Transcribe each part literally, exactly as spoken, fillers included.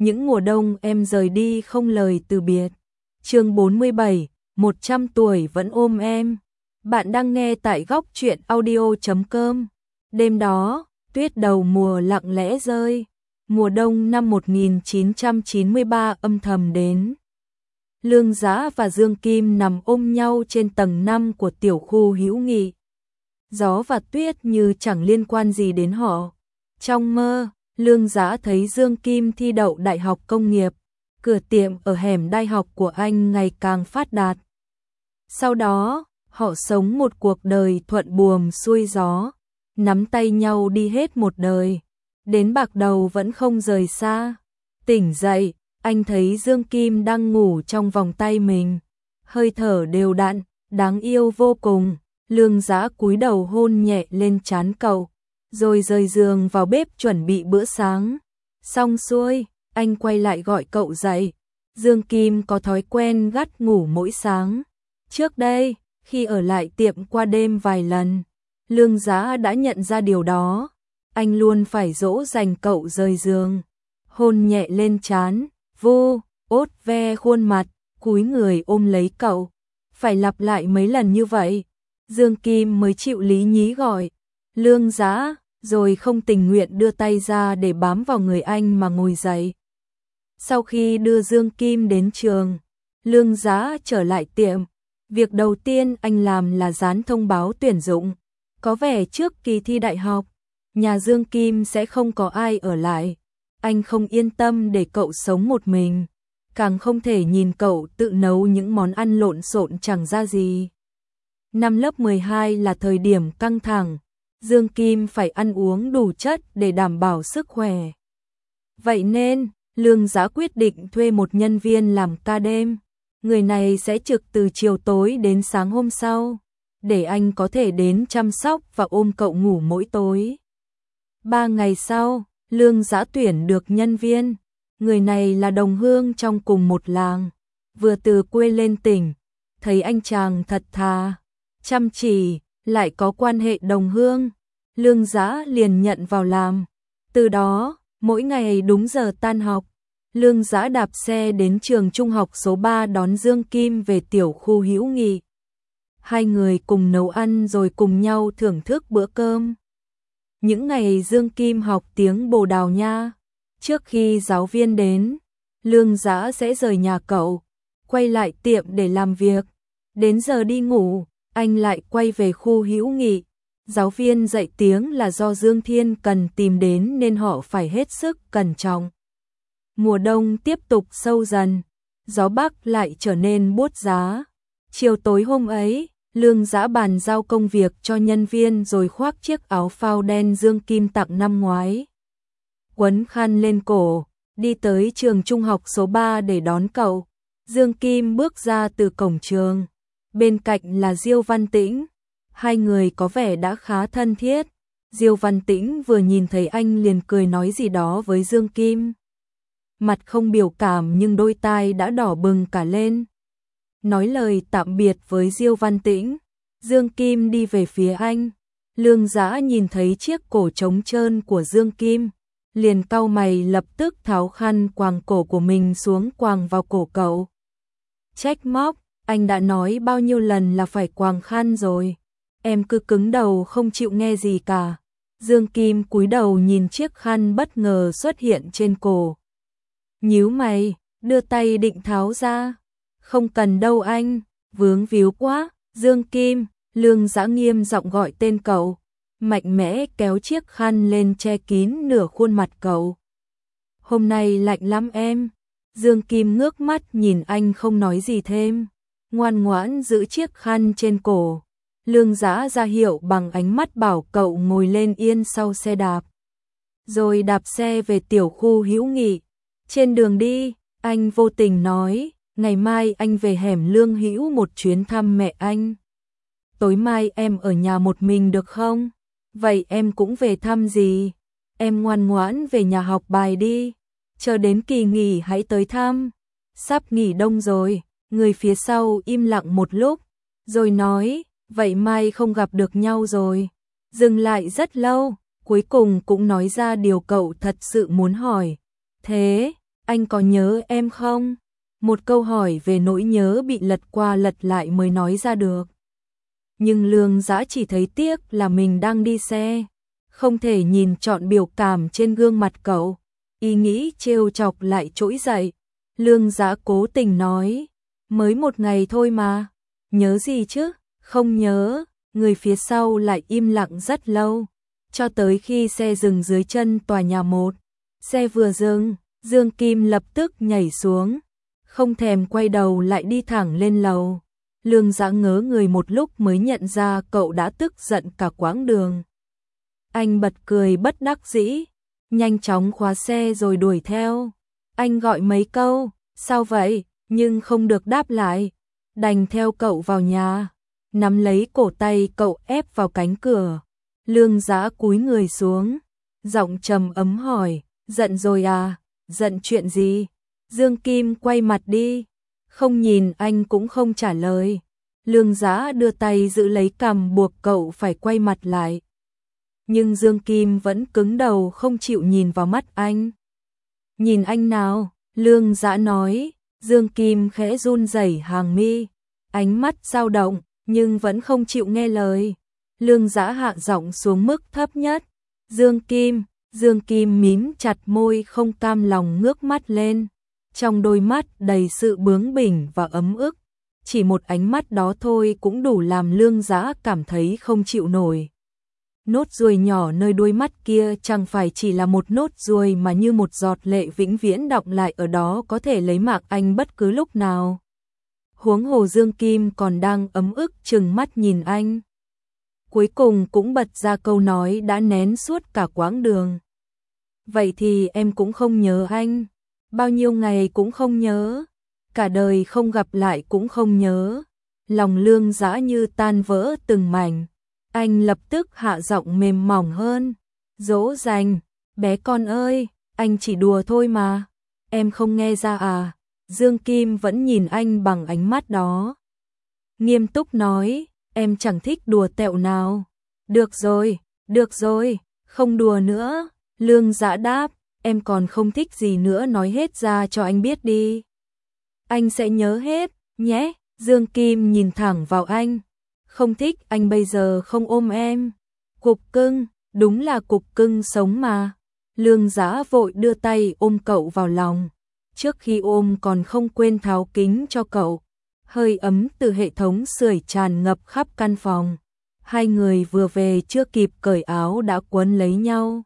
những mùa đông em rời đi không lời từ biệt. Chương bốn mươi bảy, một trăm tuổi vẫn ôm em. Bạn đang nghe tại góc truyện audio chấm com. Đêm đó, tuyết đầu mùa lặng lẽ rơi. Mùa đông năm một nghìn chín trăm chín mươi ba âm thầm đến. Lương Dã và Dương Kim nằm ôm nhau trên tầng năm của tiểu khu hữu nghị. Gió và tuyết như chẳng liên quan gì đến họ. Trong mơ, Lương Dã thấy Dương Kim thi đậu đại học công nghiệp, cửa tiệm ở hẻm đại học của anh ngày càng phát đạt. Sau đó, họ sống một cuộc đời thuận buồm xuôi gió, nắm tay nhau đi hết một đời, đến bạc đầu vẫn không rời xa. Tỉnh dậy, anh thấy Dương Kim đang ngủ trong vòng tay mình, hơi thở đều đặn, đáng yêu vô cùng. Lương Dã cúi đầu hôn nhẹ lên trán cậu, rồi rời giường vào bếp chuẩn bị bữa sáng. Xong xuôi, anh quay lại gọi cậu dậy. Dương Kim có thói quen gắt ngủ mỗi sáng. Trước đây, khi ở lại tiệm qua đêm vài lần, Lương Dã đã nhận ra điều đó. Anh luôn phải dỗ dành cậu rời giường, hôn nhẹ lên trán, vu, ốt ve khuôn mặt, cúi người ôm lấy cậu. Phải lặp lại mấy lần như vậy, Dương Kim mới chịu lý nhí gọi Lương Dã, rồi không tình nguyện đưa tay ra để bám vào người anh mà ngồi dậy. Sau khi đưa Dương Kim đến trường, Lương Dã trở lại tiệm. Việc đầu tiên anh làm là dán thông báo tuyển dụng. Có vẻ trước kỳ thi đại học, nhà Dương Kim sẽ không có ai ở lại. Anh không yên tâm để cậu sống một mình, càng không thể nhìn cậu tự nấu những món ăn lộn xộn chẳng ra gì. Năm lớp mười hai là thời điểm căng thẳng, Dương Kim phải ăn uống đủ chất để đảm bảo sức khỏe. Vậy nên, Lương Dã quyết định thuê một nhân viên làm ca đêm. Người này sẽ trực từ chiều tối đến sáng hôm sau, để anh có thể đến chăm sóc và ôm cậu ngủ mỗi tối. Ba ngày sau, Lương Dã tuyển được nhân viên. Người này là đồng hương trong cùng một làng, vừa từ quê lên tỉnh. Thấy anh chàng thật thà, chăm chỉ, lại có quan hệ đồng hương, Lương Dã liền nhận vào làm. Từ đó, mỗi ngày đúng giờ tan học, Lương Dã đạp xe đến trường trung học số ba đón Dương Kim về tiểu khu hữu nghị. Hai người cùng nấu ăn rồi cùng nhau thưởng thức bữa cơm. Những ngày Dương Kim học tiếng Bồ Đào Nha, trước khi giáo viên đến, Lương Dã sẽ rời nhà cậu, quay lại tiệm để làm việc. Đến giờ đi ngủ, anh lại quay về khu hữu nghị. Giáo viên dạy tiếng là do Dương Thiên cần tìm đến nên họ phải hết sức cẩn trọng. Mùa đông tiếp tục sâu dần, gió bắc lại trở nên buốt giá. Chiều tối hôm ấy, Lương Dã bàn giao công việc cho nhân viên rồi khoác chiếc áo phao đen Dương Kim tặng năm ngoái. Quấn khăn lên cổ, đi tới trường trung học số ba để đón cậu. Dương Kim bước ra từ cổng trường. Bên cạnh là Diêu Văn Tĩnh. Hai người có vẻ đã khá thân thiết. Diêu Văn Tĩnh vừa nhìn thấy anh liền cười nói gì đó với Dương Kim. Mặt không biểu cảm nhưng đôi tai đã đỏ bừng cả lên. Nói lời tạm biệt với Diêu Văn Tĩnh, Dương Kim đi về phía anh. Lương Dã nhìn thấy chiếc cổ trống trơn của Dương Kim, liền cau mày lập tức tháo khăn quàng cổ của mình xuống quàng vào cổ cậu. Trách móc, anh đã nói bao nhiêu lần là phải quàng khăn rồi, em cứ cứng đầu không chịu nghe gì cả. Dương Kim cúi đầu nhìn chiếc khăn bất ngờ xuất hiện trên cổ. Nhíu mày, đưa tay định tháo ra. Không cần đâu anh, vướng víu quá. Dương Kim, Lương Dã nghiêm giọng gọi tên cậu, mạnh mẽ kéo chiếc khăn lên che kín nửa khuôn mặt cậu. Hôm nay lạnh lắm em. Dương Kim ngước mắt nhìn anh không nói gì thêm, ngoan ngoãn giữ chiếc khăn trên cổ. Lương Dã ra hiệu bằng ánh mắt bảo cậu ngồi lên yên sau xe đạp, rồi đạp xe về tiểu khu hữu nghị. Trên đường đi, anh vô tình nói, ngày mai anh về hẻm Lương Hữu một chuyến thăm mẹ anh. Tối mai em ở nhà một mình được không? Vậy em cũng về thăm gì? Em ngoan ngoãn về nhà học bài đi, chờ đến kỳ nghỉ hãy tới thăm. Sắp nghỉ đông rồi. Người phía sau im lặng một lúc, rồi nói, vậy mai không gặp được nhau rồi. Dừng lại rất lâu, cuối cùng cũng nói ra điều cậu thật sự muốn hỏi. Thế, anh có nhớ em không? Một câu hỏi về nỗi nhớ bị lật qua lật lại mới nói ra được. Nhưng Lương Dã chỉ thấy tiếc là mình đang đi xe, không thể nhìn trọn biểu cảm trên gương mặt cậu. Ý nghĩ trêu chọc lại trỗi dậy. Lương Dã cố tình nói, mới một ngày thôi mà, nhớ gì chứ? Không nhớ. Người phía sau lại im lặng rất lâu, cho tới khi xe dừng dưới chân tòa nhà một. Xe vừa dừng, Dương Kim lập tức nhảy xuống, không thèm quay đầu lại đi thẳng lên lầu. Lương Dã ngớ người một lúc mới nhận ra cậu đã tức giận cả quãng đường. Anh bật cười bất đắc dĩ, nhanh chóng khóa xe rồi đuổi theo. Anh gọi mấy câu, sao vậy, nhưng không được đáp lại, đành theo cậu vào nhà, nắm lấy cổ tay cậu ép vào cánh cửa. Lương Dã cúi người xuống, giọng trầm ấm hỏi, giận rồi à, giận chuyện gì? Dương Kim quay mặt đi, không nhìn anh cũng không trả lời. Lương Dã đưa tay giữ lấy cằm buộc cậu phải quay mặt lại. Nhưng Dương Kim vẫn cứng đầu không chịu nhìn vào mắt anh. Nhìn anh nào, Lương Dã nói. Dương Kim khẽ run rẩy hàng mi, ánh mắt dao động, nhưng vẫn không chịu nghe lời. Lương Dã hạ giọng xuống mức thấp nhất. Dương Kim, Dương Kim mím chặt môi không cam lòng ngước mắt lên. Trong đôi mắt đầy sự bướng bỉnh và ấm ức. Chỉ một ánh mắt đó thôi cũng đủ làm Lương Dã cảm thấy không chịu nổi. Nốt ruồi nhỏ nơi đôi mắt kia chẳng phải chỉ là một nốt ruồi mà như một giọt lệ vĩnh viễn đọng lại ở đó, có thể lấy mạng anh bất cứ lúc nào. Huống hồ Dương Kim còn đang ấm ức trừng mắt nhìn anh. Cuối cùng cũng bật ra câu nói đã nén suốt cả quãng đường. Vậy thì em cũng không nhớ anh, bao nhiêu ngày cũng không nhớ, cả đời không gặp lại cũng không nhớ. Lòng Lương Dã như tan vỡ từng mảnh. Anh lập tức hạ giọng mềm mỏng hơn, dỗ dành, bé con ơi, anh chỉ đùa thôi mà, em không nghe ra à? Dương Kim vẫn nhìn anh bằng ánh mắt đó. Nghiêm túc nói, em chẳng thích đùa tẹo nào. Được rồi, được rồi, không đùa nữa. Lương Dã đáp, em còn không thích gì nữa nói hết ra cho anh biết đi. Anh sẽ nhớ hết, nhé. Dương Kim nhìn thẳng vào anh. Không thích anh bây giờ không ôm em. Cục cưng, đúng là cục cưng sống mà. Lương Dã vội đưa tay ôm cậu vào lòng. Trước khi ôm còn không quên tháo kính cho cậu. Hơi ấm từ hệ thống sưởi tràn ngập khắp căn phòng. Hai người vừa về chưa kịp cởi áo đã quấn lấy nhau.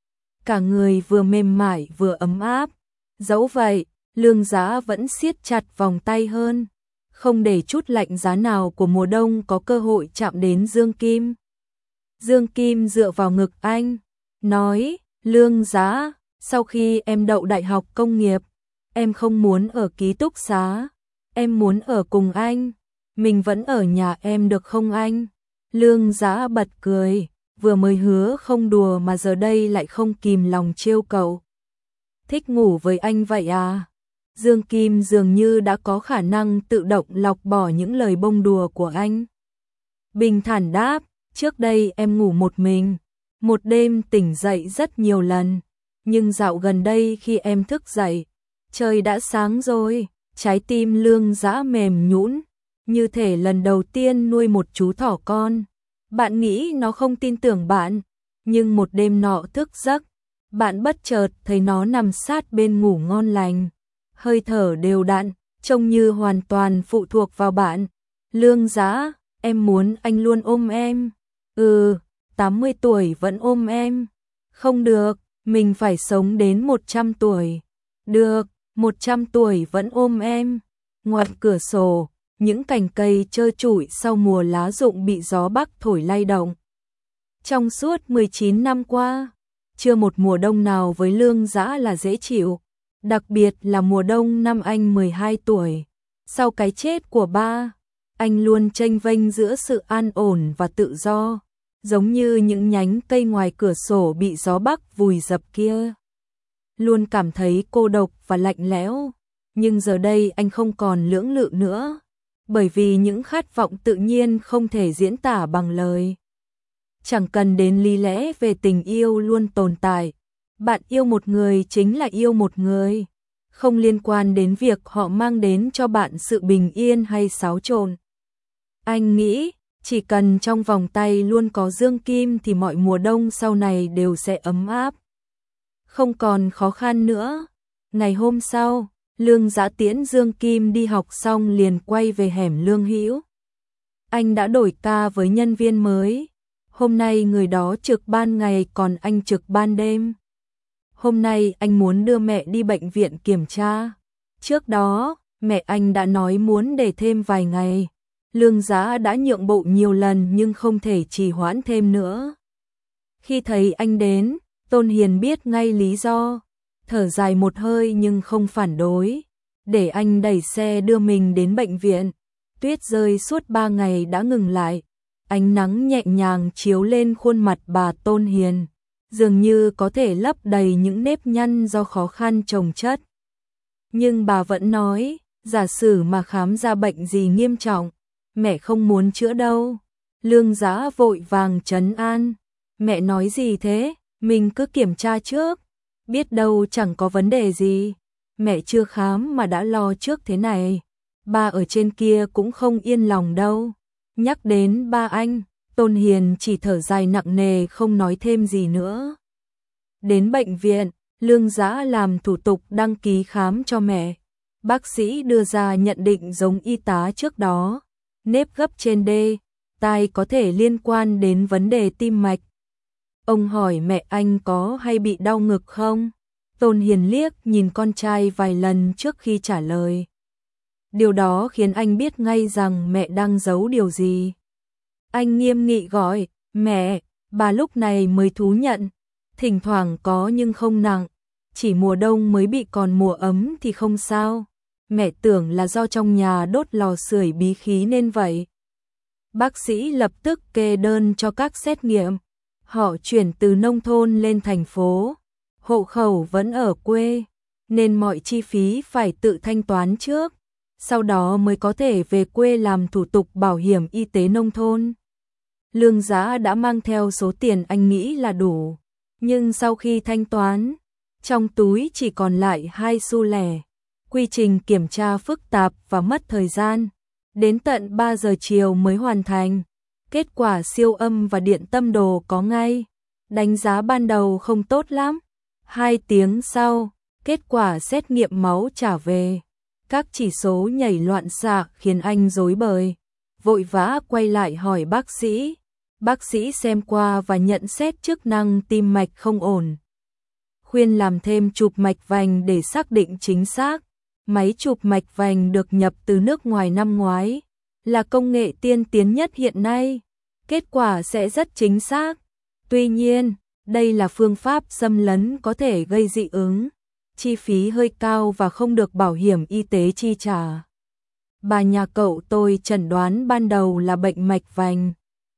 Cả người vừa mềm mại vừa ấm áp. Dẫu vậy, Lương Dã vẫn siết chặt vòng tay hơn, không để chút lạnh giá nào của mùa đông có cơ hội chạm đến Dương Kim. Dương Kim dựa vào ngực anh, nói, Lương Dã, sau khi em đậu đại học công nghiệp, em không muốn ở ký túc xá, em muốn ở cùng anh. Mình vẫn ở nhà em được không anh? Lương Dã bật cười, vừa mới hứa không đùa mà giờ đây lại không kìm lòng trêu cậu. Thích ngủ với anh vậy à? Dương Kim dường như đã có khả năng tự động lọc bỏ những lời bông đùa của anh. Bình thản đáp, trước đây em ngủ một mình, một đêm tỉnh dậy rất nhiều lần, nhưng dạo gần đây khi em thức dậy, trời đã sáng rồi. Trái tim Lương Dã mềm nhũn, như thể lần đầu tiên nuôi một chú thỏ con. Bạn nghĩ nó không tin tưởng bạn, nhưng một đêm nọ thức giấc, bạn bất chợt thấy nó nằm sát bên ngủ ngon lành, hơi thở đều đặn, trông như hoàn toàn phụ thuộc vào bạn. Lương Dã, em muốn anh luôn ôm em. Ừ, tám mươi tuổi vẫn ôm em. Không được, mình phải sống đến một trăm tuổi. Được, một trăm tuổi vẫn ôm em. Ngoài cửa sổ, những cành cây trơ trụi sau mùa lá rụng bị gió bắc thổi lay động. Trong suốt mười chín năm qua, chưa một mùa đông nào với Lương Dã là dễ chịu, đặc biệt là mùa đông năm anh mười hai tuổi. Sau cái chết của ba, anh luôn chênh vênh giữa sự an ổn và tự do, giống như những nhánh cây ngoài cửa sổ bị gió bắc vùi dập kia. Luôn cảm thấy cô độc và lạnh lẽo, nhưng giờ đây anh không còn lưỡng lự nữa, bởi vì những khát vọng tự nhiên không thể diễn tả bằng lời. Chẳng cần đến lý lẽ về tình yêu luôn tồn tại, bạn yêu một người chính là yêu một người, không liên quan đến việc họ mang đến cho bạn sự bình yên hay xáo trộn. Anh nghĩ, chỉ cần trong vòng tay luôn có dương kim thì mọi mùa đông sau này đều sẽ ấm áp. Không còn khó khăn nữa. Ngày hôm sau, Lương Dã tiễn Dương Kim đi học xong liền quay về hẻm Lương Hữu. Anh đã đổi ca với nhân viên mới. Hôm nay người đó trực ban ngày còn anh trực ban đêm. Hôm nay anh muốn đưa mẹ đi bệnh viện kiểm tra. Trước đó, mẹ anh đã nói muốn để thêm vài ngày. Lương Dã đã nhượng bộ nhiều lần nhưng không thể trì hoãn thêm nữa. Khi thấy anh đến, Tôn Hiền biết ngay lý do, thở dài một hơi nhưng không phản đối, để anh đẩy xe đưa mình đến bệnh viện. Tuyết rơi suốt ba ngày đã ngừng lại, ánh nắng nhẹ nhàng chiếu lên khuôn mặt bà Tôn Hiền, dường như có thể lấp đầy những nếp nhăn do khó khăn chồng chất. Nhưng bà vẫn nói, giả sử mà khám ra bệnh gì nghiêm trọng, mẹ không muốn chữa đâu. Lương Dã vội vàng trấn an, mẹ nói gì thế, mình cứ kiểm tra trước, biết đâu chẳng có vấn đề gì. Mẹ chưa khám mà đã lo trước thế này, ba ở trên kia cũng không yên lòng đâu. Nhắc đến ba anh, Tôn Hiền chỉ thở dài nặng nề không nói thêm gì nữa. Đến bệnh viện, Lương Dã làm thủ tục đăng ký khám cho mẹ. Bác sĩ đưa ra nhận định giống y tá trước đó, nếp gấp trên đê, tai có thể liên quan đến vấn đề tim mạch. Ông hỏi mẹ anh có hay bị đau ngực không? Tôn Hiền liếc nhìn con trai vài lần trước khi trả lời. Điều đó khiến anh biết ngay rằng mẹ đang giấu điều gì. Anh nghiêm nghị gọi, mẹ, bà lúc này mới thú nhận. Thỉnh thoảng có nhưng không nặng, chỉ mùa đông mới bị còn mùa ấm thì không sao. Mẹ tưởng là do trong nhà đốt lò sưởi bí khí nên vậy. Bác sĩ lập tức kê đơn cho các xét nghiệm. Họ chuyển từ nông thôn lên thành phố, hộ khẩu vẫn ở quê, nên mọi chi phí phải tự thanh toán trước, sau đó mới có thể về quê làm thủ tục bảo hiểm y tế nông thôn. Lương Dã đã mang theo số tiền anh nghĩ là đủ, nhưng sau khi thanh toán, trong túi chỉ còn lại hai xu lẻ. Quy trình kiểm tra phức tạp và mất thời gian, đến tận ba giờ chiều mới hoàn thành. Kết quả siêu âm và điện tâm đồ có ngay, đánh giá ban đầu không tốt lắm. Hai tiếng sau, kết quả xét nghiệm máu trả về. Các chỉ số nhảy loạn xạ khiến anh rối bời, vội vã quay lại hỏi bác sĩ. Bác sĩ xem qua và nhận xét chức năng tim mạch không ổn. Khuyên làm thêm chụp mạch vành để xác định chính xác. Máy chụp mạch vành được nhập từ nước ngoài năm ngoái, là công nghệ tiên tiến nhất hiện nay. Kết quả sẽ rất chính xác. Tuy nhiên, đây là phương pháp xâm lấn có thể gây dị ứng, chi phí hơi cao và không được bảo hiểm y tế chi trả. Bà nhà cậu tôi chẩn đoán ban đầu là bệnh mạch vành.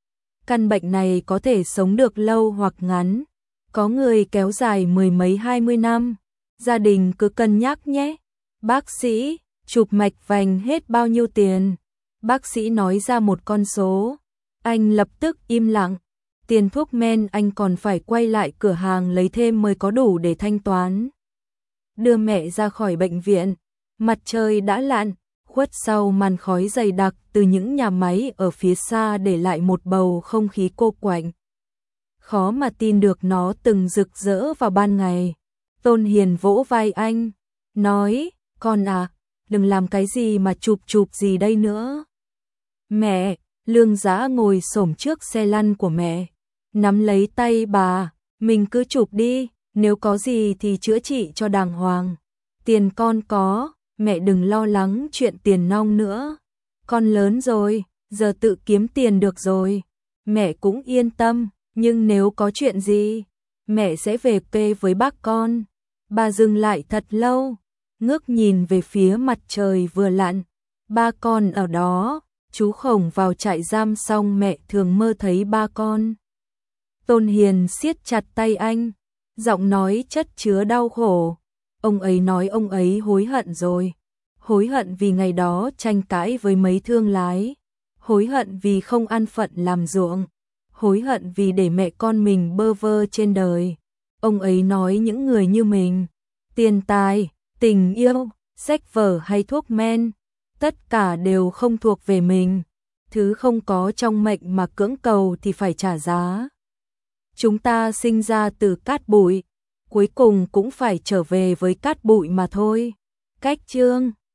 Căn bệnh này có thể sống được lâu hoặc ngắn, có người kéo dài mười mấy hai mươi năm. Gia đình cứ cân nhắc nhé. Bác sĩ, chụp mạch vành hết bao nhiêu tiền? Bác sĩ nói ra một con số. Anh lập tức im lặng. Tiền thuốc men anh còn phải quay lại cửa hàng lấy thêm mới có đủ để thanh toán. Đưa mẹ ra khỏi bệnh viện, mặt trời đã lặn, khuất sau màn khói dày đặc từ những nhà máy ở phía xa để lại một bầu không khí cô quạnh. Khó mà tin được nó từng rực rỡ vào ban ngày. Tôn Hiền vỗ vai anh, nói, con à, đừng làm cái gì mà chụp chụp gì đây nữa. Mẹ, Lương Dã ngồi xổm trước xe lăn của mẹ, nắm lấy tay bà, mình cứ chụp đi, nếu có gì thì chữa trị cho đàng hoàng. Tiền con có, mẹ đừng lo lắng chuyện tiền nong nữa. Con lớn rồi, giờ tự kiếm tiền được rồi. Mẹ cũng yên tâm, nhưng nếu có chuyện gì, mẹ sẽ về quê với bác con. Bà dừng lại thật lâu, ngước nhìn về phía mặt trời vừa lặn. Ba con ở đó, chú Khổng vào trại giam xong mẹ thường mơ thấy ba con. Tôn Hiền siết chặt tay anh, giọng nói chất chứa đau khổ. Ông ấy nói ông ấy hối hận rồi. Hối hận vì ngày đó tranh cãi với mấy thương lái. Hối hận vì không an phận làm ruộng. Hối hận vì để mẹ con mình bơ vơ trên đời. Ông ấy nói những người như mình, tiền tài, tình yêu, sách vở hay thuốc men, tất cả đều không thuộc về mình. Thứ không có trong mệnh mà cưỡng cầu thì phải trả giá. Chúng ta sinh ra từ cát bụi, cuối cùng cũng phải trở về với cát bụi mà thôi. Cách chương